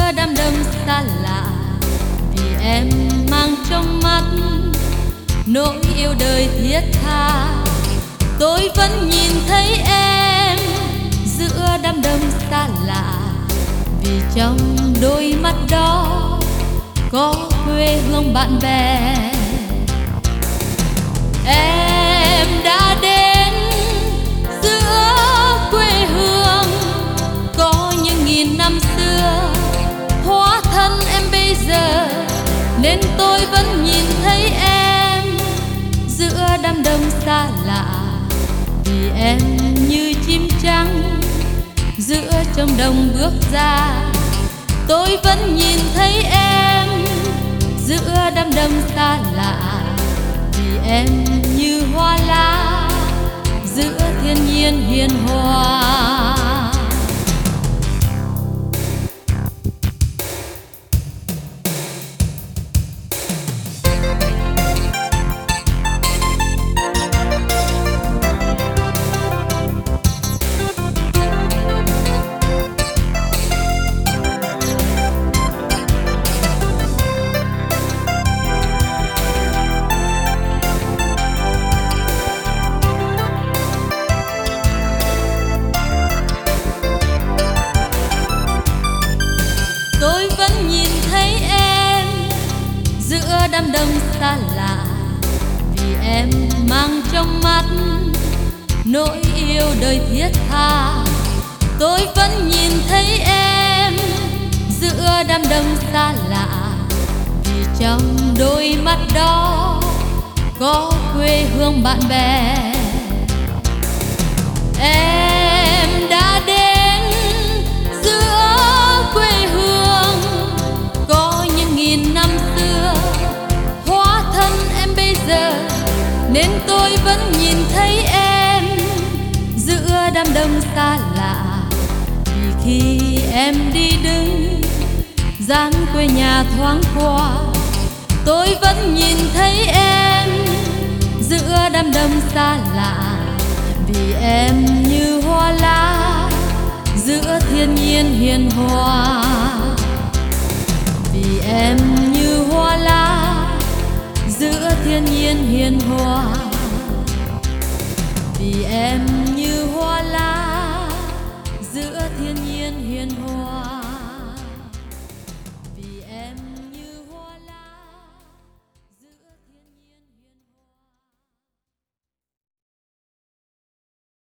giữa đám đông xa lạ. Vì em mang trong mắt nỗi yêu đời thiết tha, tôi vẫn nhìn thấy em giữa đám đông xa lạ. Vì trong đôi mắt đó có quê hương bạn bè. Em đã đến giữa quê hương có những nghìn năm xưa, hóa thân em bây giờ nên tôi vẫn nhìn thấy em giữa đám đông xa lạ. Vì em như chim trắng giữa trong đồng bước ra, tôi vẫn nhìn thấy em giữa đám đông xa lạ. Vì em như hoa lá giữa thiên nhiên hiền hòa. Tôi vẫn nhìn thấy em giữa đám đông xa lạ. Vì em mang trong mắt nỗi yêu đời thiết tha, tôi vẫn nhìn thấy em giữa đám đông xa lạ. Vì trong đôi mắt đó có quê hương bạn bè. Em đã đến giữa quê hương có những nghìn năm xưa, hóa thân em bây giờ nên tôi vẫn nhìn thấy em giữa đám đông xa lạ. Vì khi em đi đứng dáng quê nhà thoáng qua, tôi vẫn nhìn thấy em giữa đám đông xa lạ. Vì em như hoa lá giữa thiên nhiên hiền hòa. Vì em như hoa lá giữa thiên nhiên hiền hòa. Vì em như